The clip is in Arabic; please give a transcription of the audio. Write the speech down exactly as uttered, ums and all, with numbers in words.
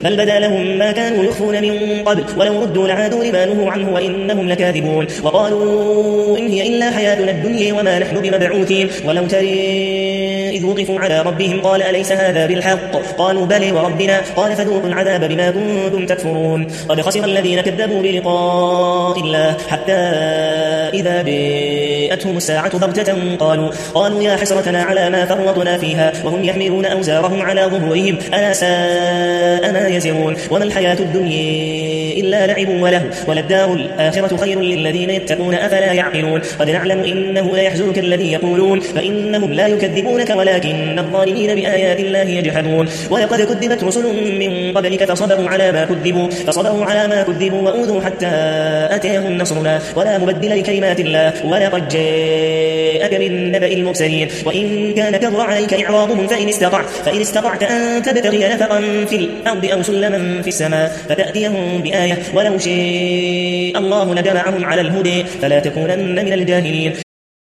بل بدا لهم ما كانوا يخفون من قبل ولو ردوا لعادوا لما نهوا عنه وإنهم لكاذبون وقالوا إن هي إلا حياتنا الدنيا وما نحن بمبعوثين ولو ترى إذ وقفوا على ربهم قال أليس هذا بالحق قالوا بلى وربنا قال فذوقوا العذاب بما كنتم تكفرون قد خسر الذين كذبوا بلقاء الله حتى إذا جاءتهم الساعة بغتة قالوا قالوا يا حسرتنا على ما فرطنا فيها وهم يحملون أوزارهم على ظهورهم ألا ساء ما يزرون وما الحياة الدنيا إلا لعب وله وللدار الآخرة خير للذين يتقون أفلا يعقلون قد نعلم إنه لا يحزنك الذي يقولون فإنهم لا يكذبونك ولكن الظالمين بآيات الله يجحدون ولقد كذبت رسل من قبلك فصبروا على ما كذبوا فصبروا على ما كذبوا وأوذوا حتى أتاهم نصرنا ولا مبدل لكلمات الله ولقد جاءك من نبأ المرسلين وإن كان كبر عليك إعراضهم فإن استطعت فإن استطعت أن تبتغي نفقا في الأرض أو سلما في السماء فتأتيهم بآية ولو شاء الله لجمعهم على الهدى فلا تكونن من الجاهلين